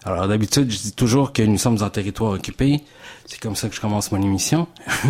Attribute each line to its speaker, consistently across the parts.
Speaker 1: Alors d'habitude, je dis toujours que nous sommes en territoire occupé. C'est comme ça que je commence mon émission.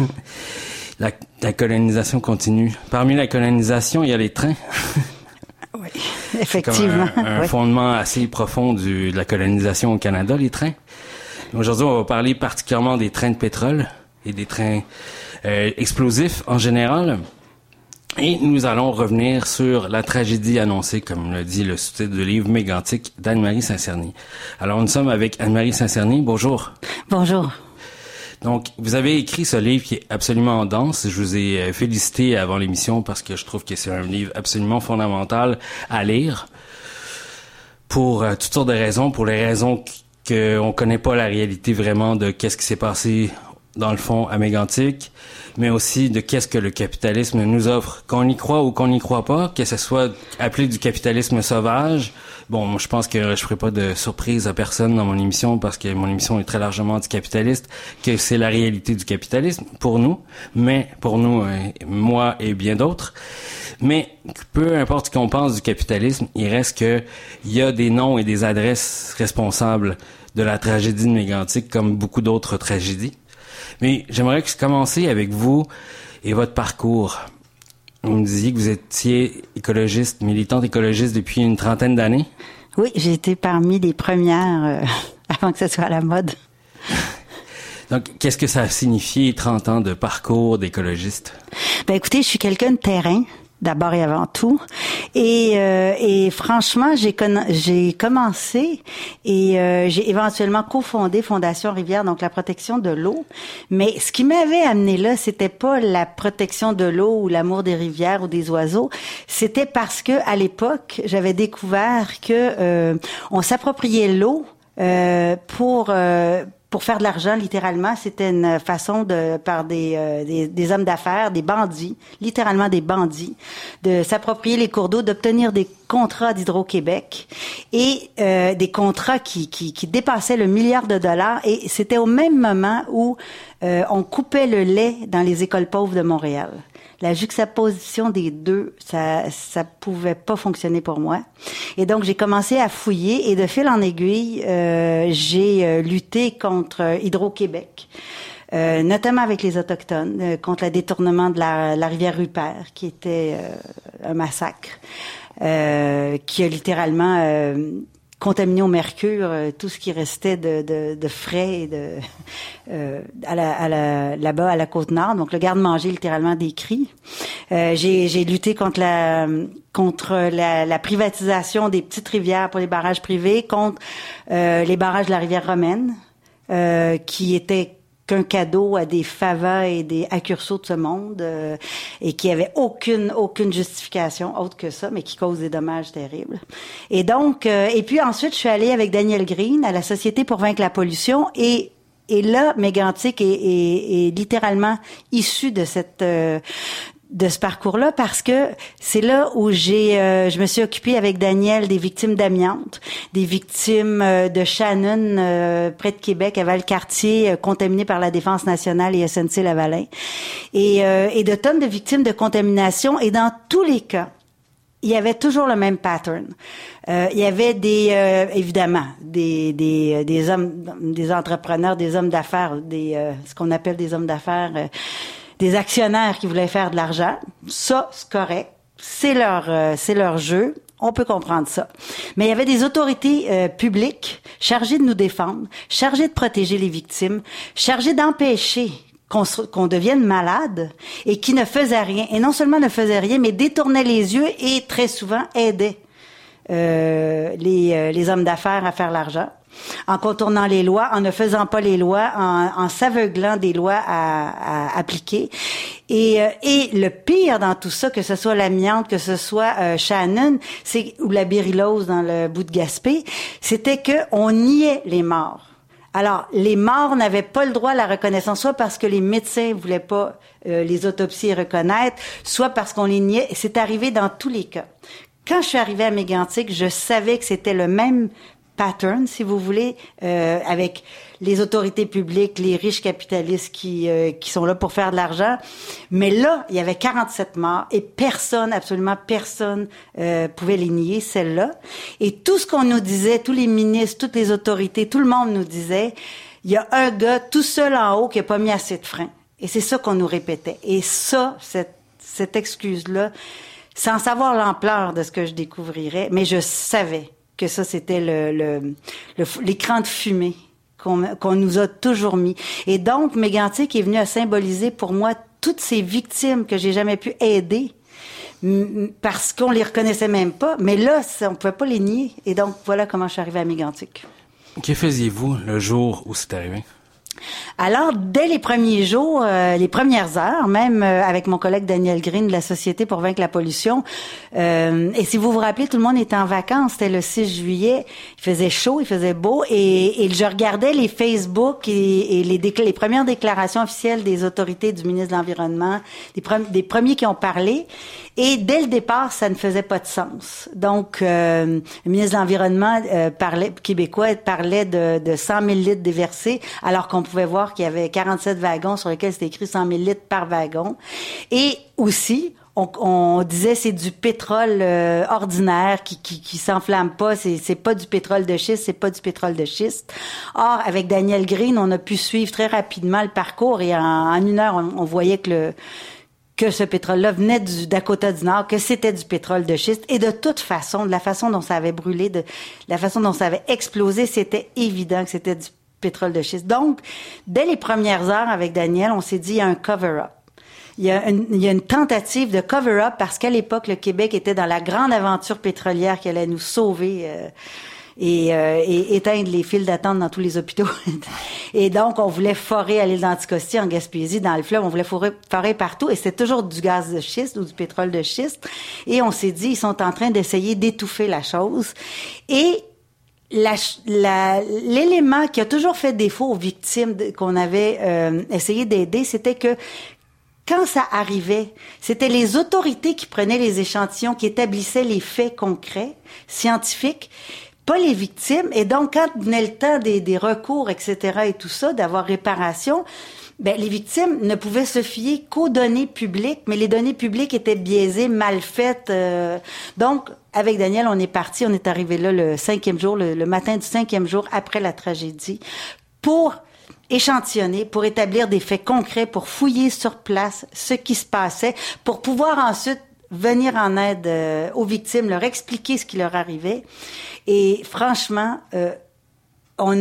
Speaker 1: La colonisation continue. Parmi la colonisation, il y a les trains.
Speaker 2: Oui, effectivement.
Speaker 1: C'est comme un fondement assez profond de la colonisation au Canada, les trains. Aujourd'hui, on va parler particulièrement des trains de pétrole et des trains explosifs en général. Et nous allons revenir sur la tragédie annoncée, comme le dit le sous-titre du livre Mégantic d'Anne-Marie Saint-Cerny. Alors, nous sommes avec Anne-Marie Saint-Cerny. Bonjour.
Speaker 2: Bonjour.
Speaker 1: Donc, vous avez écrit ce livre qui est absolument dense. Je vous ai félicité avant l'émission parce que je trouve que c'est un livre absolument fondamental à lire pour toutes sortes de raisons. Pour les raisons qu'on connaît pas la réalité vraiment de qu'est-ce qui s'est passé dans le fond à Mégantic, mais aussi de qu'est-ce que le capitalisme nous offre, qu'on y croit ou qu'on n'y croit pas, que ce soit appelé du capitalisme sauvage. Bon, moi, je pense que je ferai pas de surprise à personne dans mon émission parce que mon émission est très largement anticapitaliste, que c'est la réalité du capitalisme pour nous, mais pour nous, moi et bien d'autres. Mais peu importe ce qu'on pense du capitalisme, il reste que il y a des noms et des adresses responsables de la tragédie de Mégantic comme beaucoup d'autres tragédies. Mais j'aimerais commencer avec vous et votre parcours. Vous me disiez que vous étiez écologiste, militante écologiste depuis une trentaine d'années.
Speaker 2: Oui, j'ai été parmi les premières avant que ce soit à la mode.
Speaker 1: Donc, qu'est-ce que ça a signifié 30 ans de parcours d'écologiste? Ben,
Speaker 2: écoutez, je suis quelqu'un de terrain. D'abord et avant tout. Et franchement, j'ai commencé et j'ai éventuellement cofondé Fondation Rivière, donc la protection de l'eau. Mais ce qui m'avait amené là, c'était pas la protection de l'eau ou l'amour des rivières ou des oiseaux. C'était parce que à l'époque, j'avais découvert que on s'appropriait l'eau pour faire de l'argent, littéralement. C'était une façon par des hommes d'affaires, des bandits, littéralement des bandits, de s'approprier les cours d'eau, d'obtenir des contrats d'Hydro-Québec et des contrats qui dépassaient le milliard de dollars. Et c'était au même moment où on coupait le lait dans les écoles pauvres de Montréal. La juxtaposition des deux, ça pouvait pas fonctionner pour moi. Et donc, j'ai commencé à fouiller et de fil en aiguille, j'ai lutté contre Hydro-Québec, notamment avec les Autochtones, contre le détournement de la rivière Rupert, qui était un massacre, qui a littéralement contaminé au mercure tout ce qui restait de frais et là-bas à la Côte-Nord. Donc le garde-manger littéralement décrit. J'ai lutté contre la privatisation des petites rivières pour les barrages privés, contre les barrages de la rivière Romaine, qui étaient qu'un cadeau à des favas et des accursos de ce monde et qui avait aucune justification autre que ça, mais qui cause des dommages terribles. Et donc, et puis ensuite, je suis allée avec Daniel Green à la Société pour vaincre la pollution et là, Mégantic est littéralement issu de ce parcours-là parce que c'est là où je me suis occupée avec Daniel des victimes d'amiante, des victimes de Shannon près de Québec à Valcartier contaminées par la Défense nationale et SNC-Lavalin et de tonnes de victimes de contamination et dans tous les cas il y avait toujours le même pattern. Il y avait évidemment des hommes, des entrepreneurs, des hommes d'affaires, ce qu'on appelle des hommes d'affaires, des actionnaires qui voulaient faire de l'argent. Ça, c'est correct. C'est leur jeu. On peut comprendre ça. Mais il y avait des autorités publiques chargées de nous défendre, chargées de protéger les victimes, chargées d'empêcher qu'on devienne malade et qui ne faisaient rien. Et non seulement ne faisaient rien, mais détournaient les yeux et très souvent aidaient les hommes d'affaires à faire l'argent, en contournant les lois, en ne faisant pas les lois, en s'aveuglant des lois à appliquer. Et le pire dans tout ça, que ce soit l'amiante, que ce soit Shannon, ou la béryllose dans le bout de Gaspé, c'était que on niait les morts. Alors, les morts n'avaient pas le droit à la reconnaissance, soit parce que les médecins voulaient pas les autopsies reconnaître, soit parce qu'on les niait. C'est arrivé dans tous les cas. Quand je suis arrivée à Mégantic, je savais que c'était le même pattern, si vous voulez, avec les autorités publiques, les riches capitalistes qui sont là pour faire de l'argent. Mais là, il y avait 47 morts et personne, absolument personne, pouvait les nier, celles-là. Et tout ce qu'on nous disait, tous les ministres, toutes les autorités, tout le monde nous disait, il y a un gars tout seul en haut qui a pas mis assez de frein. Et c'est ça qu'on nous répétait. Et ça, cette excuse-là, sans savoir l'ampleur de ce que je découvrirais, mais je savais que ça, c'était l'écran de fumée qu'on nous a toujours mis. Et donc, Mégantic est venu à symboliser pour moi toutes ces victimes que j'ai jamais pu aider parce qu'on les reconnaissait même pas. Mais là, on pouvait pas les nier. Et donc, voilà comment je suis arrivée à Mégantic.
Speaker 1: Que faisiez-vous le jour où c'est arrivé?
Speaker 2: Alors, dès les premiers jours, les premières heures, même avec mon collègue Daniel Green de la Société pour vaincre la pollution, et si vous vous rappelez, tout le monde était en vacances, c'était le 6 juillet, il faisait chaud, il faisait beau, et je regardais les Facebook et les premières déclarations officielles des autorités du ministre de l'Environnement, des premiers qui ont parlé, et dès le départ, ça ne faisait pas de sens. Donc, le ministre de l'Environnement québécois parlait de 100 000 litres déversés, alors qu'on pouvait voir qu'il y avait 47 wagons sur lesquels c'était écrit 100 000 litres par wagon. Et aussi, on disait c'est du pétrole ordinaire qui s'enflamme pas, c'est pas du pétrole de schiste, c'est pas du pétrole de schiste. Or, avec Daniel Green, on a pu suivre très rapidement le parcours et en une heure, on voyait que ce pétrole-là venait du Dakota du Nord, que c'était du pétrole de schiste. Et de toute façon, de la façon dont ça avait brûlé, de la façon dont ça avait explosé, c'était évident que c'était du pétrole de schiste. Donc, dès les premières heures avec Daniel, on s'est dit, il y a un cover-up. Il y a une tentative de cover-up parce qu'à l'époque, le Québec était dans la grande aventure pétrolière qui allait nous sauver et éteindre les files d'attente dans tous les hôpitaux. Et donc, on voulait forer à l'île d'Anticosti, en Gaspésie, dans le fleuve. On voulait forer partout. Et c'était toujours du gaz de schiste ou du pétrole de schiste. Et on s'est dit, ils sont en train d'essayer d'étouffer la chose. Et l'élément qui a toujours fait défaut aux victimes qu'on avait essayé d'aider, c'était que quand ça arrivait, c'était les autorités qui prenaient les échantillons, qui établissaient les faits concrets, scientifiques, pas les victimes. Et donc, quand venait le temps des recours, etc., et tout ça, d'avoir réparation, les victimes ne pouvaient se fier qu'aux données publiques, mais les données publiques étaient biaisées, mal faites. Donc, avec Daniel, on est arrivé là le 5e jour, le matin du 5e jour après la tragédie, pour échantillonner, pour établir des faits concrets, pour fouiller sur place ce qui se passait, pour pouvoir ensuite venir en aide aux victimes, leur expliquer ce qui leur arrivait. Et franchement, on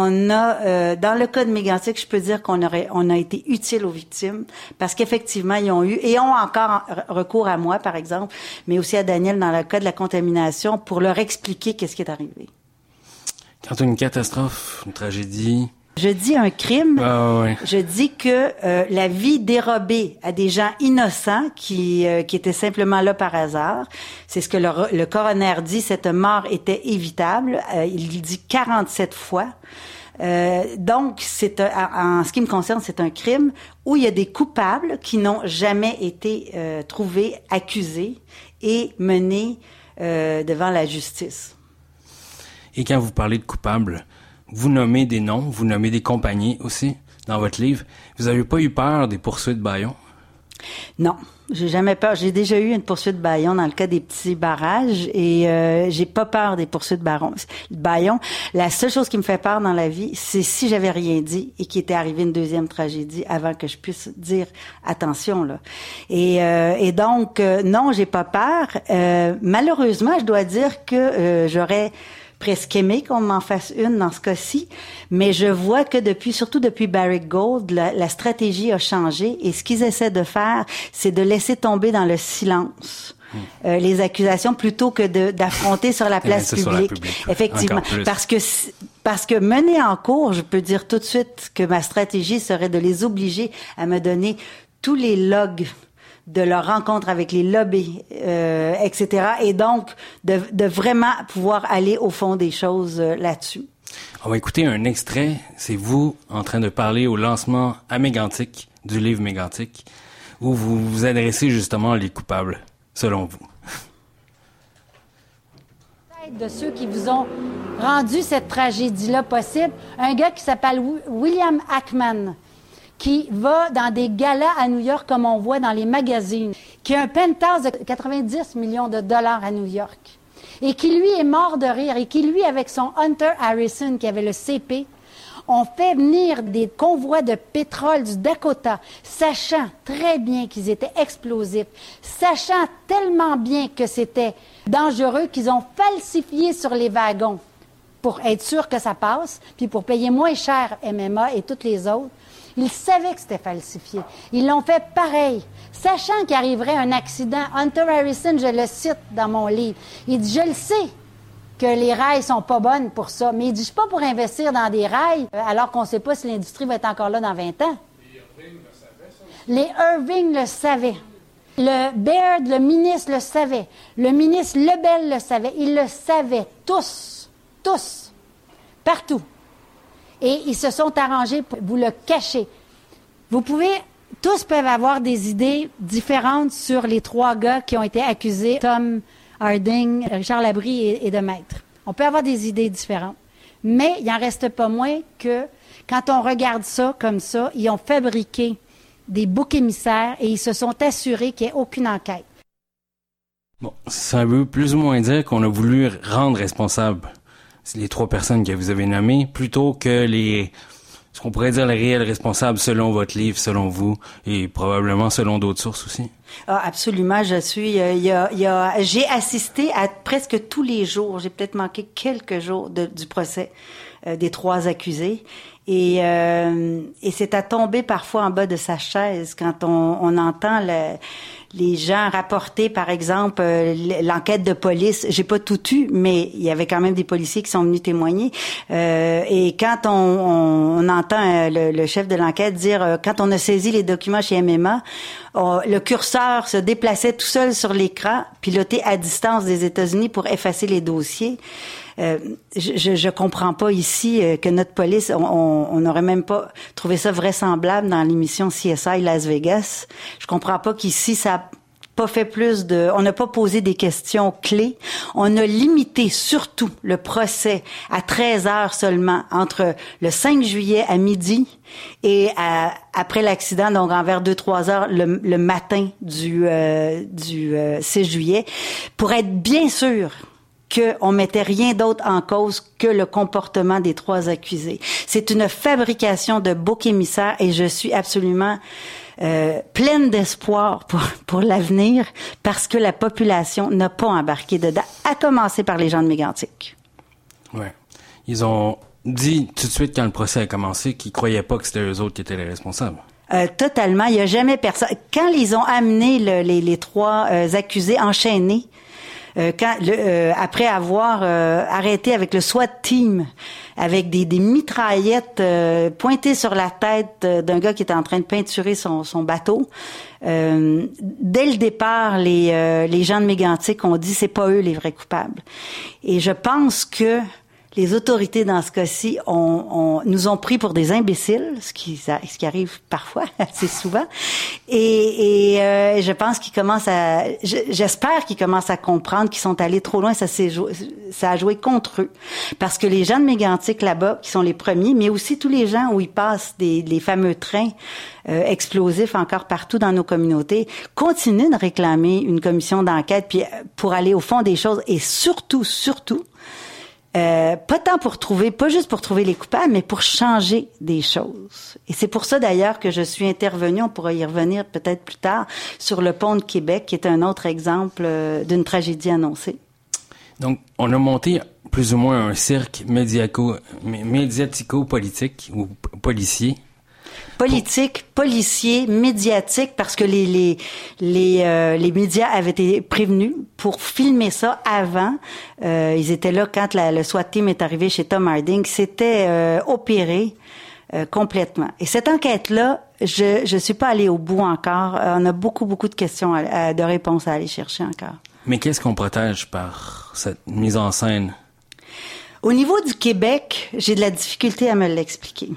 Speaker 2: a dans le cas de Mégantic, je peux dire qu'on a été utile aux victimes parce qu'effectivement ils ont encore recours à moi par exemple, mais aussi à Daniel dans le cas de la contamination pour leur expliquer qu'est-ce qui est arrivé.
Speaker 1: Quand une catastrophe, une tragédie,
Speaker 2: je dis un crime,
Speaker 1: ouais.
Speaker 2: Je dis que la vie dérobée à des gens innocents qui étaient simplement là par hasard, c'est ce que le coroner dit, cette mort était évitable, il dit 47 fois. Donc, en ce qui me concerne, c'est un crime où il y a des coupables qui n'ont jamais été trouvés, accusés et menés devant la justice.
Speaker 1: Et quand vous parlez de coupables, vous nommez des noms, vous nommez des compagnies aussi dans votre livre. Vous avez pas eu peur des poursuites Bayon?
Speaker 2: Non, j'ai jamais peur. J'ai déjà eu une poursuite Bayon dans le cas des petits barrages et j'ai pas peur des poursuites Bayon. La seule chose qui me fait peur dans la vie, c'est si j'avais rien dit et qu'il était arrivé une deuxième tragédie avant que je puisse dire attention là. Et donc non, j'ai pas peur. Malheureusement, je dois dire que j'aurais presque aimé qu'on m'en fasse une dans ce cas-ci, mais je vois que surtout depuis Barrick Gold, la stratégie a changé et ce qu'ils essaient de faire, c'est de laisser tomber dans le silence les accusations plutôt que d'affronter sur la place publique. Effectivement, parce que mener en cours, je peux dire tout de suite que ma stratégie serait de les obliger à me donner tous les logs de leur rencontre avec les lobbies, etc. Et donc, de vraiment pouvoir aller au fond des choses là-dessus.
Speaker 1: On va écouter un extrait. C'est vous en train de parler au lancement à Mégantic, du livre Mégantic, où vous vous adressez justement les coupables, selon vous.
Speaker 3: De ceux qui vous ont rendu cette tragédie-là possible, un gars qui s'appelle William Ackman, qui va dans des galas à New York comme on voit dans les magazines, qui a un penthouse de 90 millions de dollars à New York, et qui lui est mort de rire, et qui lui, avec son Hunter Harrison, qui avait le CP, ont fait venir des convois de pétrole du Dakota, sachant très bien qu'ils étaient explosifs, sachant tellement bien que c'était dangereux qu'ils ont falsifié sur les wagons pour être sûr que ça passe, puis pour payer moins cher MMA et toutes les autres. Ils savaient que c'était falsifié. Ils l'ont fait pareil, sachant qu'il arriverait un accident. Hunter Harrison, je le cite dans mon livre, il dit « Je le sais que les rails sont pas bonnes pour ça, mais il dit « Je suis pas pour investir dans des rails alors qu'on sait pas si l'industrie va être encore là dans 20 ans. » Les Irving le savaient. Le Baird, le ministre, le savait. Le ministre Lebel le savait. Ils le savaient tous, partout. Et ils se sont arrangés pour vous le cacher. Tous peuvent avoir des idées différentes sur les 3 gars qui ont été accusés, Tom Harding, Richard Labrie et de Maître. On peut avoir des idées différentes. Mais il n'en reste pas moins que quand on regarde ça comme ça, ils ont fabriqué des boucs émissaires et ils se sont assurés qu'il n'y ait aucune enquête.
Speaker 1: Bon, ça veut plus ou moins dire qu'on a voulu rendre responsables les 3 personnes que vous avez nommées, plutôt que ce qu'on pourrait dire les réels responsables selon votre livre, selon vous, et probablement selon d'autres sources aussi.
Speaker 2: Ah, absolument, j'ai assisté à presque tous les jours. J'ai peut-être manqué quelques jours du procès des 3 accusés. Et c'est à tomber parfois en bas de sa chaise quand on entend les gens rapporter, par exemple, l'enquête de police. J'ai pas tout eu, mais il y avait quand même des policiers qui sont venus témoigner. Et quand on entend le chef de l'enquête dire, quand on a saisi les documents chez MMA, le curseur se déplaçait tout seul sur l'écran, piloté à distance des États-Unis pour effacer les dossiers. Je comprends pas ici que notre police, on n'aurait même pas trouvé ça vraisemblable dans l'émission CSI Las Vegas. Je comprends pas qu'ici ça a pas fait on n'a pas posé des questions clés. On a limité surtout le procès à 13 heures seulement entre le 5 juillet à midi et après l'accident, donc envers 2-3 heures le matin du 6 juillet, pour être bien sûr qu'on mettait rien d'autre en cause que le comportement des 3 accusés. C'est une fabrication de boucs émissaires et je suis absolument pleine d'espoir pour l'avenir parce que la population n'a pas embarqué dedans, à commencer par les gens de Mégantic.
Speaker 1: Ouais. Ils ont dit tout de suite quand le procès a commencé qu'ils croyaient pas que c'était eux autres qui étaient les responsables.
Speaker 2: Totalement. Il y a jamais personne. Quand ils ont amené les 3 accusés enchaînés, après avoir arrêté avec le SWAT team, avec des mitraillettes pointées sur la tête d'un gars qui était en train de peinturer son bateau, dès le départ, les gens de Mégantic ont dit c'est pas eux les vrais coupables. Et je pense que les autorités dans ce cas-ci nous ont pris pour des imbéciles, ce qui arrive parfois, assez souvent. Et je pense j'espère qu'ils commencent à comprendre qu'ils sont allés trop loin. Ça a joué contre eux. Parce que les gens de Mégantic là-bas, qui sont les premiers, mais aussi tous les gens où ils passent les fameux trains explosifs encore partout dans nos communautés, continuent de réclamer une commission d'enquête puis pour aller au fond des choses et surtout, pas juste pour trouver les coupables, mais pour changer des choses. Et c'est pour ça d'ailleurs que je suis intervenue, on pourra y revenir peut-être plus tard, sur le pont de Québec, qui est un autre exemple d'une tragédie annoncée.
Speaker 1: Donc, on a monté plus ou moins un cirque médiatico-politique ou policier.
Speaker 2: Politique, policier, médiatique, parce que les médias avaient été prévenus pour filmer ça avant. Ils étaient là quand le SWAT team est arrivé chez Tom Harding. C'était opéré complètement. Et cette enquête-là, je suis pas allée au bout encore. On a beaucoup de questions, de réponses à aller chercher encore.
Speaker 1: Mais qu'est-ce qu'on protège par cette mise en scène?
Speaker 2: Au niveau du Québec, j'ai de la difficulté à me l'expliquer.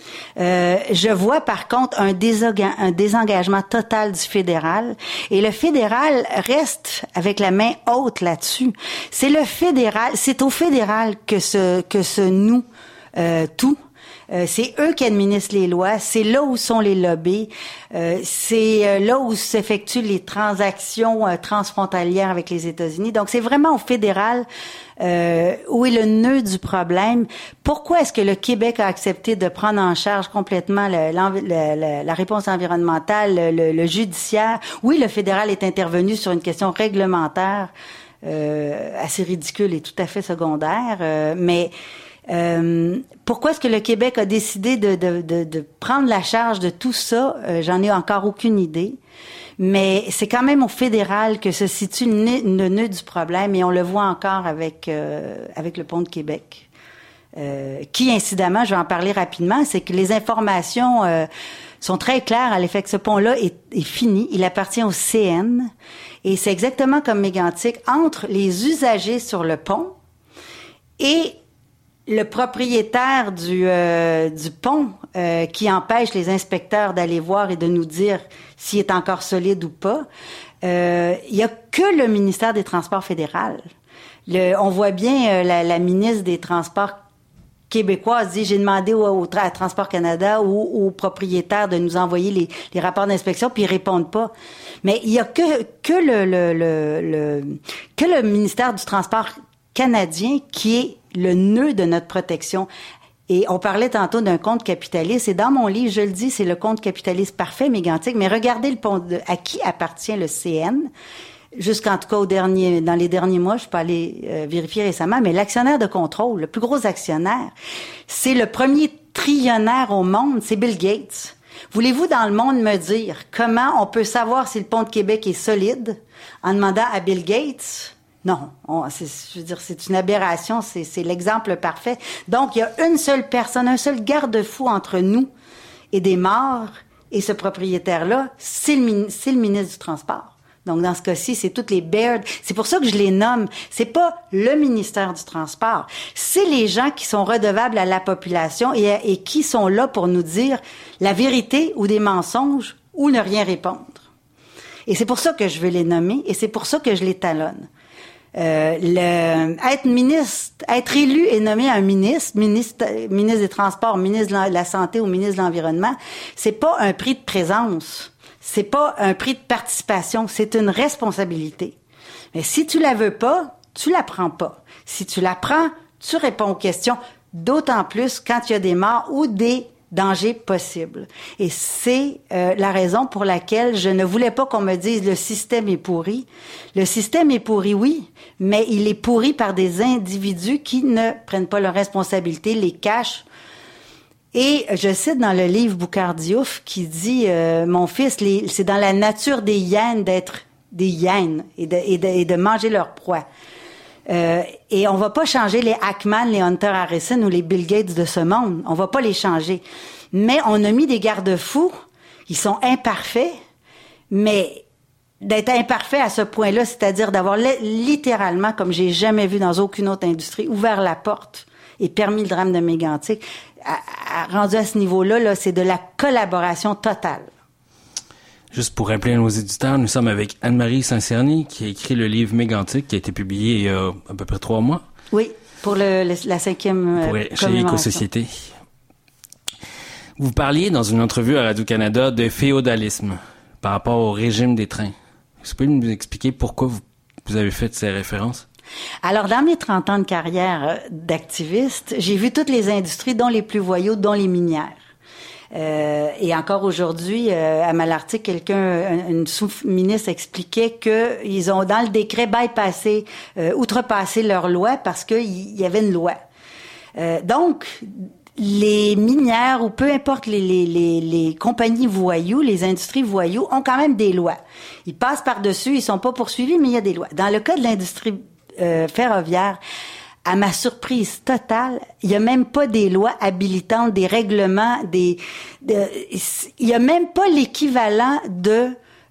Speaker 2: Je vois par contre un désengagement total du fédéral, et le fédéral reste avec la main haute là-dessus. C'est au fédéral que se noue tout. C'est eux qui administrent les lois, c'est là où sont les lobbies, c'est là où s'effectuent les transactions transfrontalières avec les États-Unis. Donc c'est vraiment au fédéral où est le nœud du problème. Pourquoi est-ce que le Québec a accepté de prendre en charge complètement la réponse environnementale, le judiciaire? Oui, le fédéral est intervenu sur une question réglementaire assez ridicule et tout à fait secondaire, mais pourquoi est-ce que le Québec a décidé de prendre la charge de tout ça? J'en ai encore aucune idée. Mais c'est quand même au fédéral que se situe le nœud du problème, et on le voit encore avec le pont de Québec. Qui, incidemment, je vais en parler rapidement, c'est que les informations sont très claires à l'effet que ce pont-là est fini. Il appartient au CN. Et c'est exactement comme Mégantic, entre les usagers sur le pont et le propriétaire du pont qui empêche les inspecteurs d'aller voir et de nous dire s'il est encore solide ou pas, il y a que le ministère des Transports fédéral. On voit bien la ministre des Transports québécoise dit, j'ai demandé à Transport Canada ou aux propriétaires de nous envoyer les rapports d'inspection, puis ils répondent pas. Mais il y a que le ministère du Transport canadien qui est le nœud de notre protection. Et on parlait tantôt d'un compte capitaliste, et dans mon livre, je le dis, c'est le compte capitaliste parfait, Mégantic, mais regardez le pont à qui appartient le CN, jusqu'en tout cas dans les derniers mois, je peux aller vérifier récemment, mais l'actionnaire de contrôle, le plus gros actionnaire, c'est le premier trillionnaire au monde, c'est Bill Gates. Voulez-vous dans le monde me dire comment on peut savoir si le pont de Québec est solide en demandant à Bill Gates? Non, je veux dire, c'est une aberration, c'est l'exemple parfait. Donc, il y a une seule personne, un seul garde-fou entre nous et des morts, et ce propriétaire-là, c'est le ministre du Transport. Donc, dans ce cas-ci, c'est toutes les Baird. C'est pour ça que je les nomme. C'est pas le ministère du Transport. C'est les gens qui sont redevables à la population et qui sont là pour nous dire la vérité ou des mensonges ou ne rien répondre. Et c'est pour ça que je veux les nommer, et c'est pour ça que je les talonne. Être élu et nommé un ministre des Transports, ministre de la Santé ou ministre de l'Environnement, c'est pas un prix de présence, c'est pas un prix de participation, c'est une responsabilité. Mais si tu la veux pas, tu la prends pas. Si tu la prends, tu réponds aux questions, d'autant plus quand il y a des morts ou des dangers possibles. Et c'est la raison pour laquelle je ne voulais pas qu'on me dise le système est pourri. Le système est pourri, oui, mais il est pourri par des individus qui ne prennent pas leurs responsabilités, les cachent. Et je cite dans le livre Boucard Diouf qui dit mon fils, c'est dans la nature des hyènes d'être des hyènes et de manger leur proie. Et on va pas changer les Ackman, les Hunter Harrison ou les Bill Gates de ce monde. On va pas les changer. Mais on a mis des garde-fous. Ils sont imparfaits. Mais d'être imparfait à ce point-là, c'est-à-dire d'avoir littéralement, comme j'ai jamais vu dans aucune autre industrie, ouvert la porte et permis le drame de Mégantic, rendu à ce niveau-là, c'est de la collaboration totale.
Speaker 1: Juste pour rappeler à nos éditeurs, nous sommes avec Anne-Marie Saint-Cerny qui a écrit le livre Mégantic qui a été publié il y a à peu près 3 mois.
Speaker 2: Oui, pour la 5e
Speaker 1: chez Éco-Société. Vous parliez dans une entrevue à Radio-Canada de féodalisme par rapport au régime des trains. Est-ce que vous pouvez nous expliquer pourquoi vous avez fait ces références?
Speaker 2: Alors, dans mes 30 ans de carrière d'activiste, j'ai vu toutes les industries, dont les plus voyous, dont les minières. Et encore aujourd'hui, à Malartic, une sous-ministre expliquait que ils ont dans le décret outrepassé leur loi parce qu'il y avait une loi. Donc, les minières ou peu importe les compagnies voyous, les industries voyous ont quand même des lois. Ils passent par-dessus, ils sont pas poursuivis, mais il y a des lois. Dans le cas de l'industrie ferroviaire, à ma surprise totale, il y a même pas des lois habilitantes, des règlements, il y a même pas l'équivalent de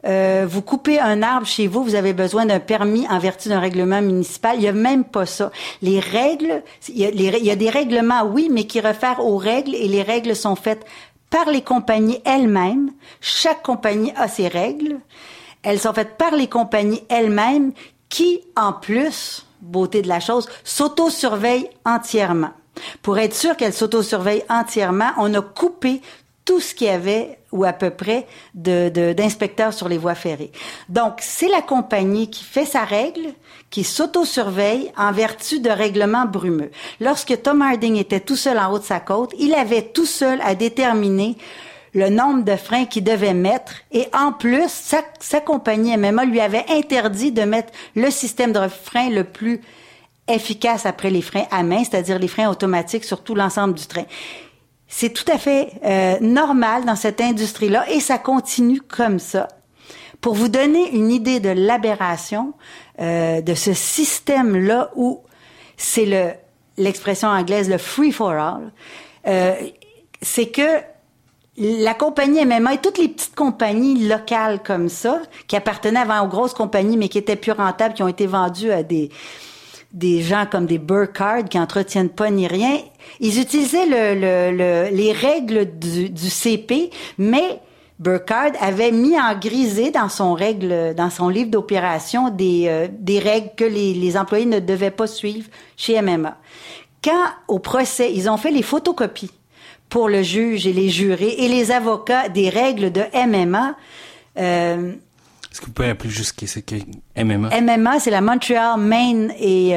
Speaker 2: vous coupez un arbre chez vous, vous avez besoin d'un permis en vertu d'un règlement municipal. Il y a même pas ça. Les règles, il y a des règlements, oui, mais qui réfèrent aux règles, et les règles sont faites par les compagnies elles-mêmes. Chaque compagnie a ses règles. Elles sont faites par les compagnies elles-mêmes qui, en plus, beauté de la chose, s'auto-surveillent entièrement. Pour être sûr qu'elles s'auto-surveillent entièrement, on a coupé tout ce qu'il y avait, ou à peu près, d'inspecteurs sur les voies ferrées. Donc, c'est la compagnie qui fait sa règle, qui s'auto-surveille en vertu de règlements brumeux. Lorsque Tom Harding était tout seul en haut de sa côte, il avait tout seul à déterminer le nombre de freins qu'il devait mettre, et en plus, sa compagnie MMA lui avait interdit de mettre le système de frein le plus efficace après les freins à main, c'est-à-dire les freins automatiques sur tout l'ensemble du train. C'est tout à fait normal dans cette industrie-là, et ça continue comme ça. Pour vous donner une idée de l'aberration de ce système-là, où c'est l'expression anglaise le free for all, c'est que la compagnie MMA et toutes les petites compagnies locales comme ça, qui appartenaient avant aux grosses compagnies, mais qui étaient plus rentables, qui ont été vendues à des gens comme des Burkhardt qui entretiennent pas ni rien, ils utilisaient les règles du CP, mais Burkhardt avait mis en grisé dans son livre d'opération des règles que les employés ne devaient pas suivre chez MMA. Quand, au procès, ils ont fait les photocopies pour le juge et les jurés et les avocats des règles de MMA,
Speaker 1: est-ce que vous pouvez appeler juste ce que MMA?
Speaker 2: MMA, c'est la Montreal, Maine et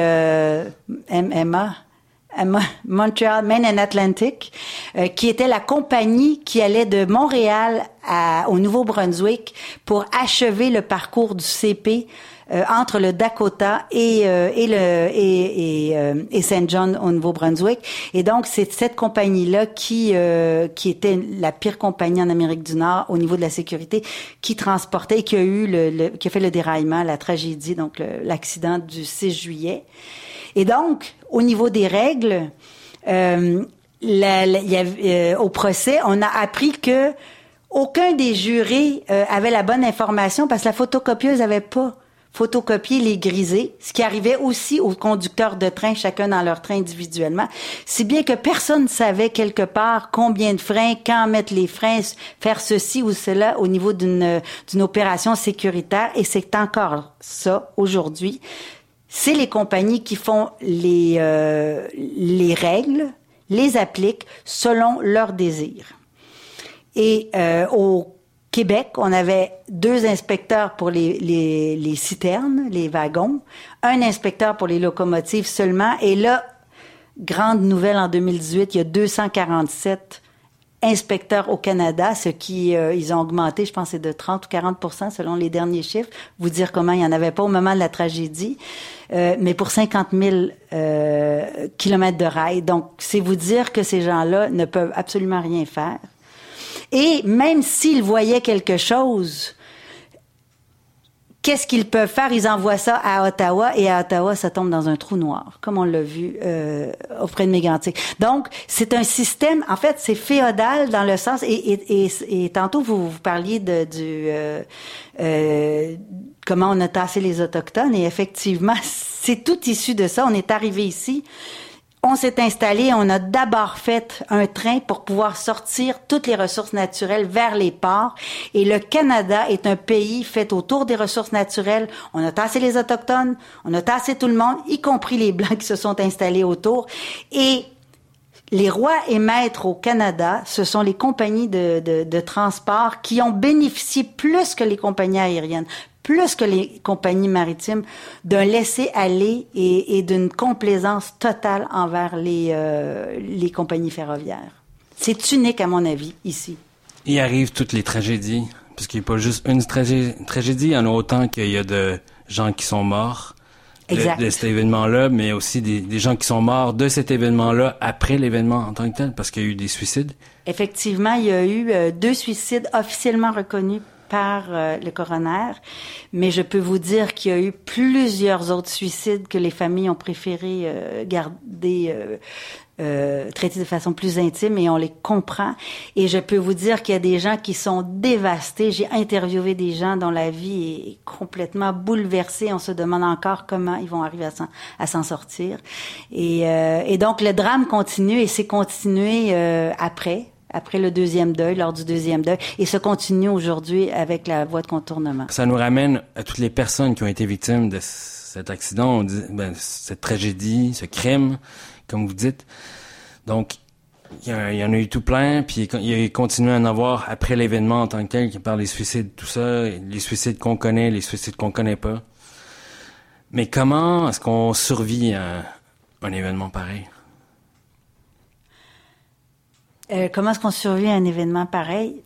Speaker 2: Montreal, Maine and Atlantic, qui était la compagnie qui allait de Montréal au Nouveau-Brunswick pour achever le parcours du CP entre le Dakota et Saint John au Nouveau-Brunswick. Et donc, c'est cette compagnie-là qui était la pire compagnie en Amérique du Nord au niveau de la sécurité, qui transportait et qui a fait le déraillement, la tragédie, donc l'accident du 6 juillet. Et donc, au niveau des règles, au procès, on a appris que aucun des jurés avait la bonne information parce que la photocopieuse n'avait pas photocopier les grisés, ce qui arrivait aussi aux conducteurs de train, chacun dans leur train individuellement. Si bien que personne ne savait quelque part combien de freins, quand mettre les freins, faire ceci ou cela au niveau d'une opération sécuritaire, et c'est encore ça aujourd'hui. C'est les compagnies qui font les règles, les appliquent selon leurs désirs. Et au Québec, on avait 2 inspecteurs pour les citernes, les wagons, un inspecteur pour les locomotives seulement. Et là, grande nouvelle en 2018, il y a 247 inspecteurs au Canada, ce qui, ils ont augmenté, je pense, c'est de 30 ou 40% selon les derniers chiffres. Vous dire comment il n'y en avait pas au moment de la tragédie, mais pour 50 000 kilomètres de rails. Donc, c'est vous dire que ces gens-là ne peuvent absolument rien faire. Et même s'ils voyaient quelque chose, qu'est-ce qu'ils peuvent faire? Ils envoient ça à Ottawa, et à Ottawa, ça tombe dans un trou noir, comme on l'a vu auprès de Mégantic. Donc, c'est un système, en fait, c'est féodal dans le sens, et tantôt vous parliez comment on a tassé les Autochtones, et effectivement, c'est tout issu de ça. On est arrivé ici, on s'est installé, on a d'abord fait un train pour pouvoir sortir toutes les ressources naturelles vers les ports. Et le Canada est un pays fait autour des ressources naturelles. On a tassé les Autochtones, on a tassé tout le monde, y compris les Blancs qui se sont installés autour. Et les rois et maîtres au Canada, ce sont les compagnies de transport qui ont bénéficié plus que les compagnies aériennes, plus que les compagnies maritimes, d'un laisser-aller et d'une complaisance totale envers les compagnies ferroviaires. C'est unique, à mon avis, ici.
Speaker 1: Il arrive toutes les tragédies, parce qu'il n'y a pas juste une tragédie, il y en a autant qu'il y a de gens qui sont morts de cet événement-là, mais aussi des gens qui sont morts de cet événement-là après l'événement en tant que tel, parce qu'il y a eu des suicides.
Speaker 2: Effectivement, il y a eu 2 suicides officiellement reconnus par le coroner, mais je peux vous dire qu'il y a eu plusieurs autres suicides que les familles ont préféré garder traités de façon plus intime et on les comprend. Et je peux vous dire qu'il y a des gens qui sont dévastés. J'ai interviewé des gens dont la vie est complètement bouleversée. On se demande encore comment ils vont arriver à s'en sortir. Et donc, le drame continue et s'est continué après le deuxième deuil, lors du deuxième deuil, et se continue aujourd'hui avec la voie de contournement.
Speaker 1: Ça nous ramène à toutes les personnes qui ont été victimes de cet accident, cette tragédie, ce crime, comme vous dites. Donc, il y en a eu tout plein, puis il y a continué à en avoir après l'événement en tant que tel, qui parle des suicides, tout ça, les suicides qu'on connaît, les suicides qu'on connaît pas. Mais comment est-ce qu'on survit à un événement pareil?
Speaker 2: Comment est-ce qu'on survit à un événement pareil?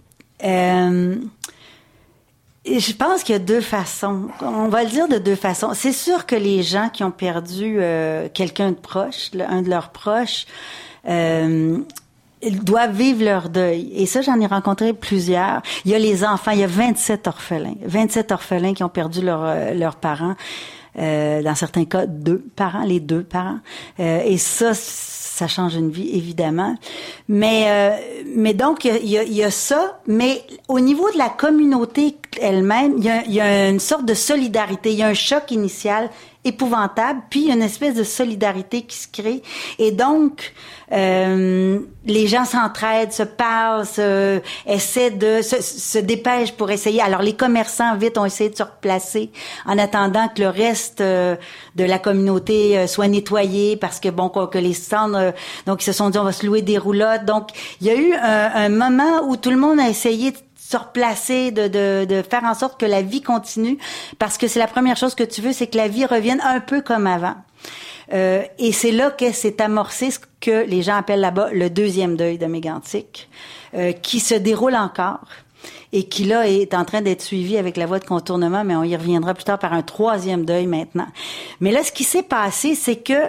Speaker 2: Je pense qu'il y a deux façons. On va le dire de deux façons. C'est sûr que les gens qui ont perdu quelqu'un de proche, un de leurs proches, ils doivent vivre leur deuil. Et ça, j'en ai rencontré plusieurs. Il y a les enfants, il y a 27 orphelins. 27 orphelins qui ont perdu leurs parents. Dans certains cas, les deux parents. Et ça change une vie, évidemment. Mais donc, il y a ça. Mais au niveau de la communauté elle-même, il y a une sorte de solidarité. Il y a un choc initial épouvantable, puis il y a une espèce de solidarité qui se crée. Et donc, les gens s'entraident, se parlent, essaient se dépêchent pour essayer. Alors, les commerçants, vite, ont essayé de se replacer en attendant que le reste de la communauté soit nettoyé parce que, que les cendres... donc, ils se sont dit, on va se louer des roulottes. Donc, il y a eu un moment où tout le monde a essayé de se replacer, de faire en sorte que la vie continue, parce que c'est la première chose que tu veux, c'est que la vie revienne un peu comme avant. Et c'est là que s'est amorcé ce que les gens appellent là-bas le deuxième deuil de Mégantic, qui se déroule encore et qui là est en train d'être suivi avec la voie de contournement, mais on y reviendra plus tard par un troisième deuil maintenant. Mais là, ce qui s'est passé, c'est que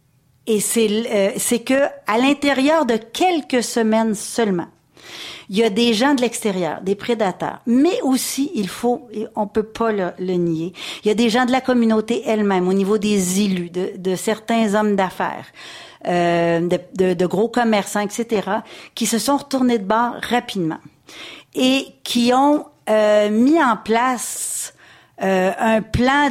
Speaker 2: à l'intérieur de quelques semaines seulement, il y a des gens de l'extérieur, des prédateurs, mais aussi, on peut pas le nier, il y a des gens de la communauté elle-même, au niveau des élus, de certains hommes d'affaires, de gros commerçants, etc., qui se sont retournés de bord rapidement et qui ont mis en place un plan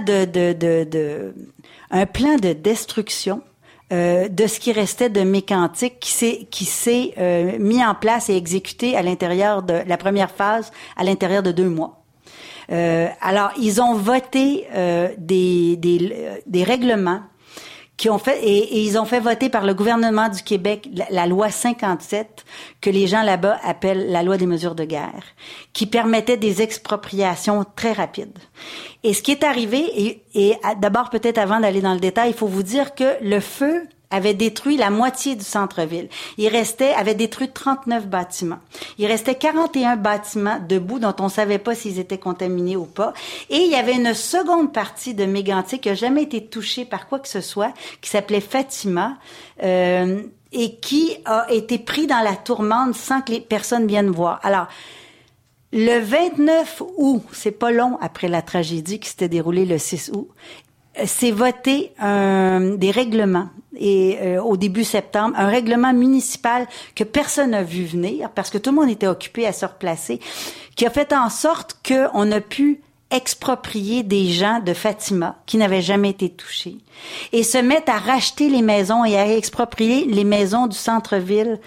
Speaker 2: de destruction de ce qui restait de Mégantic qui s'est mis en place et exécuté à l'intérieur de la première phase, à l'intérieur de 2 mois. Alors, ils ont voté des règlements qui ont fait et ils ont fait voter par le gouvernement du Québec la loi 57 que les gens là-bas appellent la loi des mesures de guerre, qui permettait des expropriations très rapides. Et ce qui est arrivé, et d'abord peut-être avant d'aller dans le détail, il faut vous dire que le feu avait détruit la moitié du centre-ville. Avait détruit 39 bâtiments. Il restait 41 bâtiments debout dont on savait pas s'ils étaient contaminés ou pas. Et il y avait une seconde partie de Mégantic qui a jamais été touchée par quoi que ce soit, qui s'appelait Fatima, et qui a été pris dans la tourmente sans que les personnes viennent voir. Alors, le 29 août, c'est pas long après la tragédie qui s'était déroulée le 6 août, c'est voté des règlements et au début septembre, un règlement municipal que personne n'a vu venir parce que tout le monde était occupé à se replacer, qui a fait en sorte qu'on a pu exproprier des gens de Fatima qui n'avaient jamais été touchés et se mettre à racheter les maisons et à exproprier les maisons du centre-ville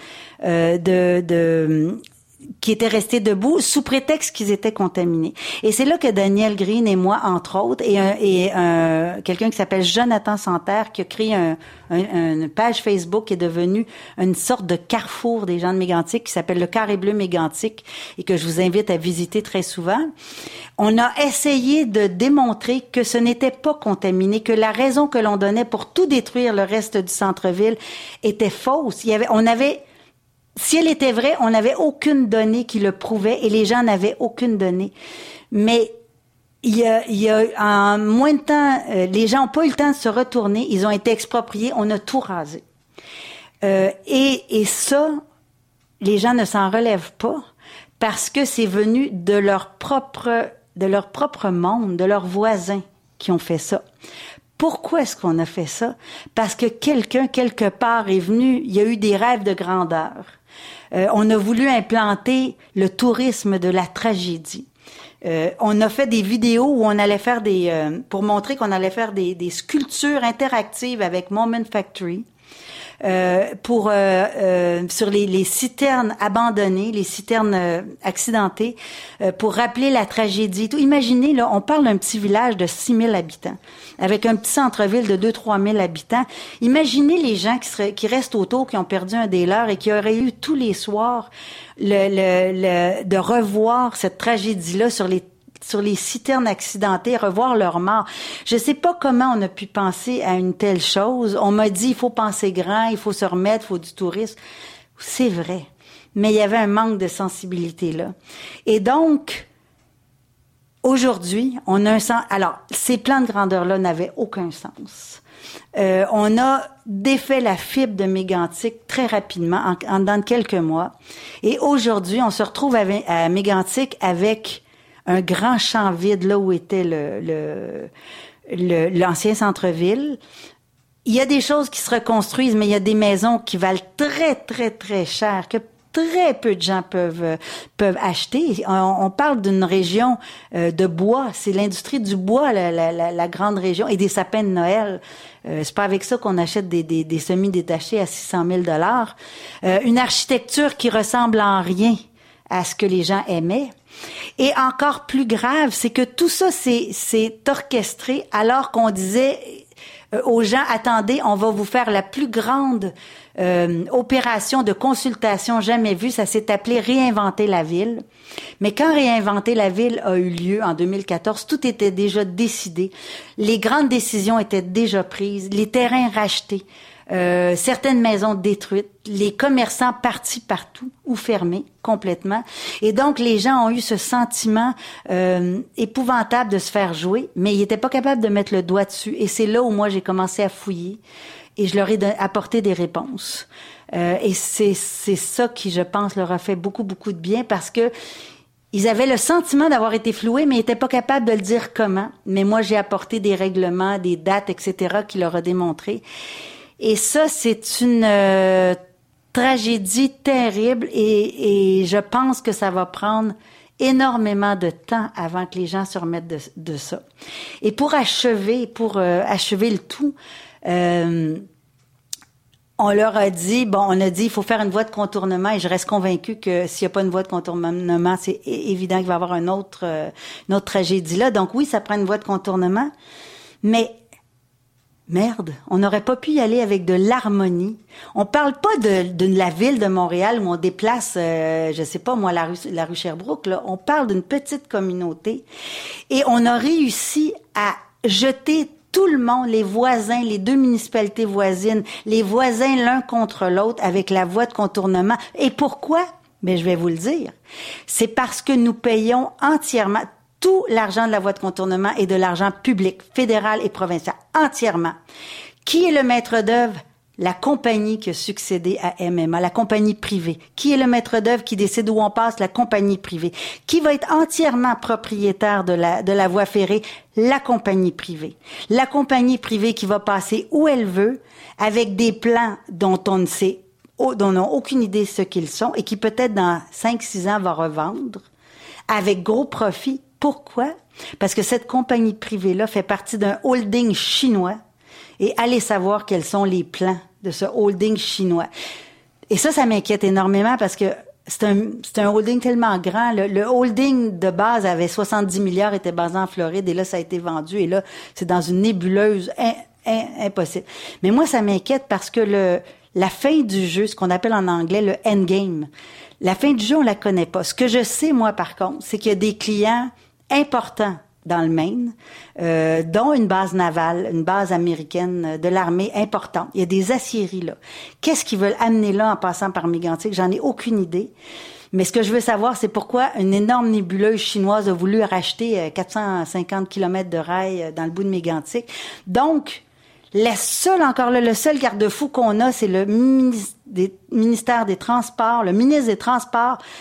Speaker 2: qui étaient restés debout sous prétexte qu'ils étaient contaminés. Et c'est là que Daniel Green et moi, entre autres, et quelqu'un qui s'appelle Jonathan Santerre, qui a créé une page Facebook qui est devenue une sorte de carrefour des gens de Mégantic, qui s'appelle le Carré Bleu Mégantic, et que je vous invite à visiter très souvent. On a essayé de démontrer que ce n'était pas contaminé, que la raison que l'on donnait pour tout détruire le reste du centre-ville était fausse. Si elle était vraie, on n'avait aucune donnée qui le prouvait et les gens n'avaient aucune donnée. Mais il y a en moins de temps, les gens n'ont pas eu le temps de se retourner, ils ont été expropriés, on a tout rasé. Et ça, les gens ne s'en relèvent pas parce que c'est venu de leur propre monde, de leurs voisins qui ont fait ça. Pourquoi est-ce qu'on a fait ça? Parce que quelqu'un, quelque part, est venu, il y a eu des rêves de grandeur. On a voulu implanter le tourisme de la tragédie. On a fait des vidéos où on allait faire pour montrer qu'on allait faire des sculptures interactives avec Moment Factory. Sur les citernes abandonnées, les citernes accidentées, pour rappeler la tragédie. Tout. Imaginez, là, on parle d'un petit village de 6 000 habitants, avec un petit centre-ville de 2-3 000 habitants. Imaginez les gens qui restent autour, qui ont perdu un des leurs et qui auraient eu tous les soirs de revoir cette tragédie-là sur les citernes accidentées, revoir leurs morts. Je sais pas comment on a pu penser à une telle chose. On m'a dit, il faut penser grand, il faut se remettre, il faut du tourisme. C'est vrai. Mais il y avait un manque de sensibilité là. Et donc, aujourd'hui, on a un sens. Alors, ces plans de grandeur-là n'avaient aucun sens. On a défait la fibre de Mégantic très rapidement, en dans quelques mois. Et aujourd'hui, on se retrouve à Mégantic avec un grand champ vide là où était l'ancien centre-ville. Il y a des choses qui se reconstruisent, mais il y a des maisons qui valent très, très, très cher, que très peu de gens peuvent acheter. On parle d'une région de bois. C'est l'industrie du bois, la grande région, et des sapins de Noël. C'est pas avec ça qu'on achète des semi-détachés à 600 000 $. Une architecture qui ressemble en rien à ce que les gens aimaient. Et encore plus grave, c'est que tout ça c'est orchestré alors qu'on disait aux gens, attendez, on va vous faire la plus grande opération de consultation jamais vue. Ça s'est appelé Réinventer la ville. Mais quand Réinventer la ville a eu lieu en 2014, tout était déjà décidé. Les grandes décisions étaient déjà prises, les terrains rachetés. Certaines maisons détruites, les commerçants partis partout ou fermés complètement. Et donc, les gens ont eu ce sentiment épouvantable de se faire jouer, mais ils n'étaient pas capables de mettre le doigt dessus. Et c'est là où moi, j'ai commencé à fouiller et je leur ai apporté des réponses. Et c'est ça qui, je pense, leur a fait beaucoup, beaucoup de bien parce que ils avaient le sentiment d'avoir été floués, mais ils n'étaient pas capables de le dire comment. Mais moi, j'ai apporté des règlements, des dates, etc., qui leur a démontré. Et ça, c'est une tragédie terrible et je pense que ça va prendre énormément de temps avant que les gens se remettent de ça. Et pour achever le tout, on leur a dit, il faut faire une voie de contournement et je reste convaincue que s'il n'y a pas une voie de contournement, c'est évident qu'il va y avoir une autre tragédie là. Donc oui, ça prend une voie de contournement, mais merde, on n'aurait pas pu y aller avec de l'harmonie. On parle pas de la ville de Montréal où on déplace, je sais pas moi, la rue Sherbrooke, là. On parle d'une petite communauté. Et on a réussi à jeter tout le monde, les voisins, les deux municipalités voisines, les voisins l'un contre l'autre avec la voie de contournement. Et pourquoi? Ben, je vais vous le dire. C'est parce que nous payons entièrement tout l'argent de la voie de contournement et de l'argent public, fédéral et provincial, entièrement. Qui est le maître d'œuvre? La compagnie qui a succédé à MMA, la compagnie privée. Qui est le maître d'œuvre qui décide où on passe? La compagnie privée. Qui va être entièrement propriétaire de la voie ferrée? La compagnie privée. La compagnie privée qui va passer où elle veut, avec des plans dont on ne sait, dont on n'a aucune idée ce qu'ils sont, et qui peut-être dans 5-6 ans va revendre, avec gros profit. Pourquoi? Parce que cette compagnie privée-là fait partie d'un holding chinois et allez savoir quels sont les plans de ce holding chinois. Et ça m'inquiète énormément parce que c'est un holding tellement grand. Le holding de base avait 70 milliards, était basé en Floride et là, ça a été vendu et là, c'est dans une nébuleuse impossible. Mais moi, ça m'inquiète parce que la fin du jeu, ce qu'on appelle en anglais le endgame, la fin du jeu, on la connaît pas. Ce que je sais, moi, par contre, c'est qu'il y a des clients importants dans le Maine, dont une base navale, une base américaine de l'armée importante. Il y a des aciéries là. Qu'est-ce qu'ils veulent amener là en passant par Mégantic? J'en ai aucune idée. Mais ce que je veux savoir, c'est pourquoi une énorme nébuleuse chinoise a voulu racheter 450 kilomètres de rails dans le bout de Mégantic. Donc, le seul garde-fou qu'on a, c'est le ministère des Transports, le ministre des Transports,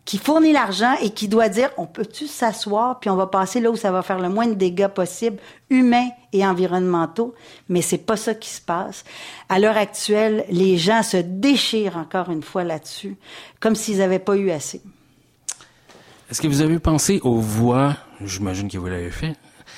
Speaker 2: qui fournit l'argent et qui doit dire, on peut-tu s'asseoir puis on va passer là où ça va faire le moins de dégâts possible, humains et environnementaux, mais c'est pas ça qui se passe. À l'heure actuelle, les gens se déchirent encore une fois là-dessus, comme s'ils avaient pas eu assez.
Speaker 1: Est-ce que vous avez pensé aux voies, j'imagine que vous l'avez fait,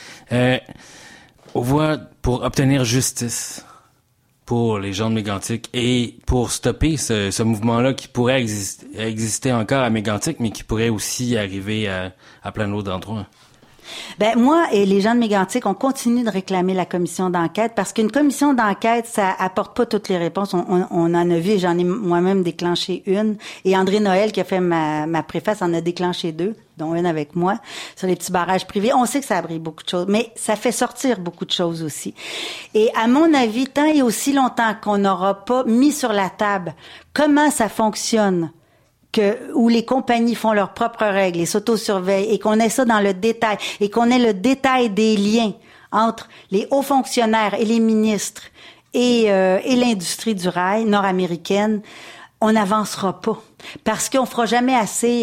Speaker 1: aux voies pour obtenir justice pour les gens de Mégantic et pour stopper ce mouvement-là qui pourrait exister encore à Mégantic, mais qui pourrait aussi arriver à plein d'autres endroits?
Speaker 2: Ben moi et les gens de Mégantic, on continue de réclamer la commission d'enquête parce qu'une commission d'enquête, ça apporte pas toutes les réponses. On en a vu, j'en ai moi-même déclenché une. Et André Noël, qui a fait ma préface, en a déclenché 2, dont une avec moi, sur les petits barrages privés. On sait que ça abrite beaucoup de choses, mais ça fait sortir beaucoup de choses aussi. Et à mon avis, tant et aussi longtemps qu'on n'aura pas mis sur la table comment ça fonctionne, où les compagnies font leurs propres règles et s'autosurveillent et qu'on ait ça dans le détail et qu'on ait le détail des liens entre les hauts fonctionnaires et les ministres et l'industrie du rail nord-américaine, on n'avancera pas. Parce qu'on fera jamais assez,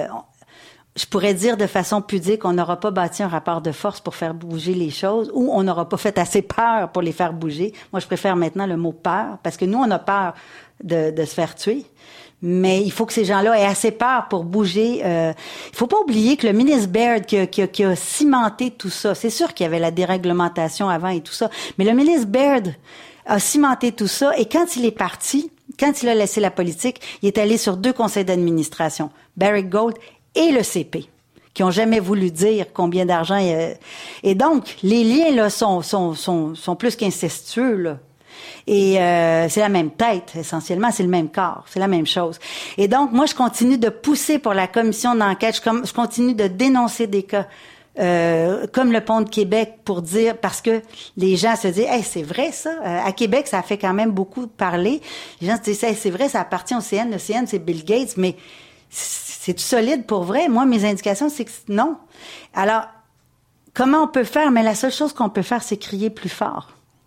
Speaker 2: je pourrais dire de façon pudique, on n'aura pas bâti un rapport de force pour faire bouger les choses ou on n'aura pas fait assez peur pour les faire bouger. Moi, je préfère maintenant le mot peur parce que nous, on a peur de se faire tuer. Mais il faut que ces gens-là aient assez peur pour bouger. Il faut pas oublier que le ministre Baird qui a cimenté tout ça, c'est sûr qu'il y avait la déréglementation avant et tout ça, mais le ministre Baird a cimenté tout ça et quand il est parti, quand il a laissé la politique, il est allé sur 2 conseils d'administration, Barrick Gold et le CP, qui ont jamais voulu dire combien d'argent et donc les liens là sont plus qu'incestueux là. Et c'est la même tête, essentiellement, c'est le même corps, c'est la même chose. Et donc, moi, je continue de pousser pour la commission d'enquête, je continue de dénoncer des cas comme le pont de Québec pour dire, parce que les gens se disent, hey, c'est vrai ça, à Québec, ça a fait quand même beaucoup parler. Les gens se disent, hey, c'est vrai, ça appartient au CN, le CN, c'est Bill Gates, mais c'est solide pour vrai? Moi, mes indications, c'est que non. Alors, comment on peut faire? Mais la seule chose qu'on peut faire, c'est crier plus fort.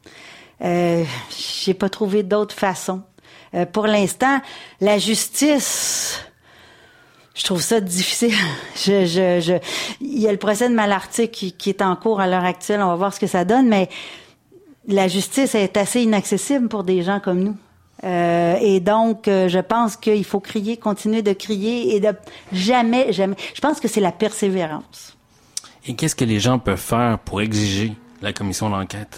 Speaker 2: J'ai pas trouvé d'autre façon. Pour l'instant, la justice, je trouve ça difficile. Il y a le procès de Malartic qui est en cours à l'heure actuelle. On va voir ce que ça donne, mais la justice est assez inaccessible pour des gens comme nous. Et donc, je pense qu'il faut crier, continuer de crier et de jamais. Je pense que c'est la persévérance.
Speaker 1: Et qu'est-ce que les gens peuvent faire pour exiger la commission d'enquête?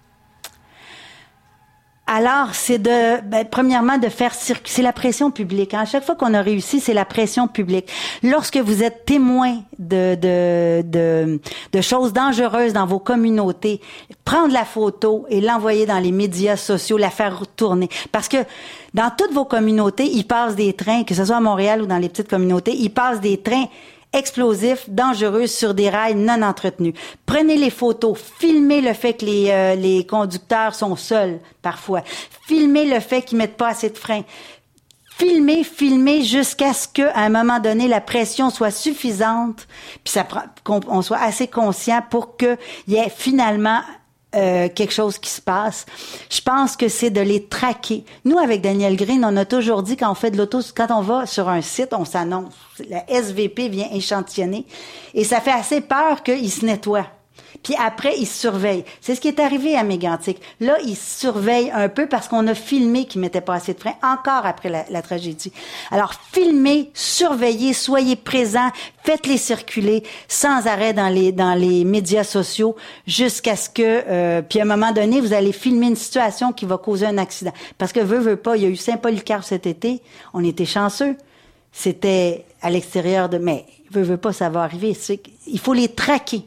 Speaker 2: Alors, c'est premièrement, de faire circuler, c'est la pression publique. À chaque fois qu'on a réussi, c'est la pression publique. Lorsque vous êtes témoin de choses dangereuses dans vos communautés, prendre la photo et l'envoyer dans les médias sociaux, la faire tourner. Parce que dans toutes vos communautés, il passe des trains, que ce soit à Montréal ou dans les petites communautés, il passe des trains explosifs, dangereux, sur des rails non entretenus. Prenez les photos, filmez le fait que les conducteurs sont seuls, parfois. Filmez le fait qu'ils mettent pas assez de freins. Filmez jusqu'à ce qu'à un moment donné, la pression soit suffisante, puis qu'on soit assez conscient pour qu'il y ait finalement quelque chose qui se passe. Je pense que c'est de les traquer. Nous, avec Daniel Green, on a toujours dit quand on fait de l'auto, quand on va sur un site, on s'annonce. La SVP vient échantillonner et ça fait assez peur qu'ils se nettoient. Puis après, ils se surveillent. C'est ce qui est arrivé à Mégantic. Là, ils se surveillent un peu parce qu'on a filmé qu'ils mettaient pas assez de frein, encore après la tragédie. Alors, filmez, surveillez, soyez présents, faites-les circuler sans arrêt dans les médias sociaux jusqu'à ce que, puis à un moment donné, vous allez filmer une situation qui va causer un accident. Parce que veut pas, il y a eu Saint-Polycarpe cet été, on était chanceux. C'était à l'extérieur mais veut pas, ça va arriver. Il faut les traquer.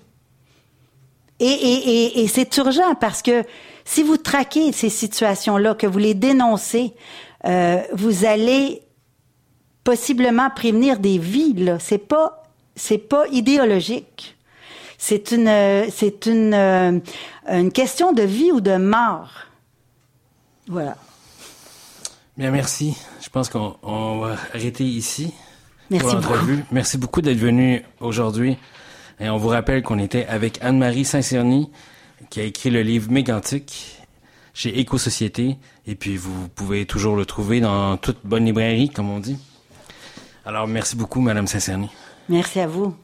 Speaker 2: Et c'est urgent parce que si vous traquez ces situations-là, que vous les dénoncez, vous allez possiblement prévenir des vies, là. C'est pas idéologique. C'est une question de vie ou de mort. Voilà.
Speaker 1: Bien, merci. Je pense qu'on va arrêter ici.
Speaker 2: Merci
Speaker 1: pour l'entrevue.
Speaker 2: beaucoup.
Speaker 1: Merci beaucoup d'être venu aujourd'hui. Et on vous rappelle qu'on était avec Anne-Marie Saint-Cerny, qui a écrit le livre Mégantic chez Éco-Société. Et puis, vous pouvez toujours le trouver dans toute bonne librairie, comme on dit. Alors, merci beaucoup, Madame Saint-Cerny.
Speaker 2: Merci à vous.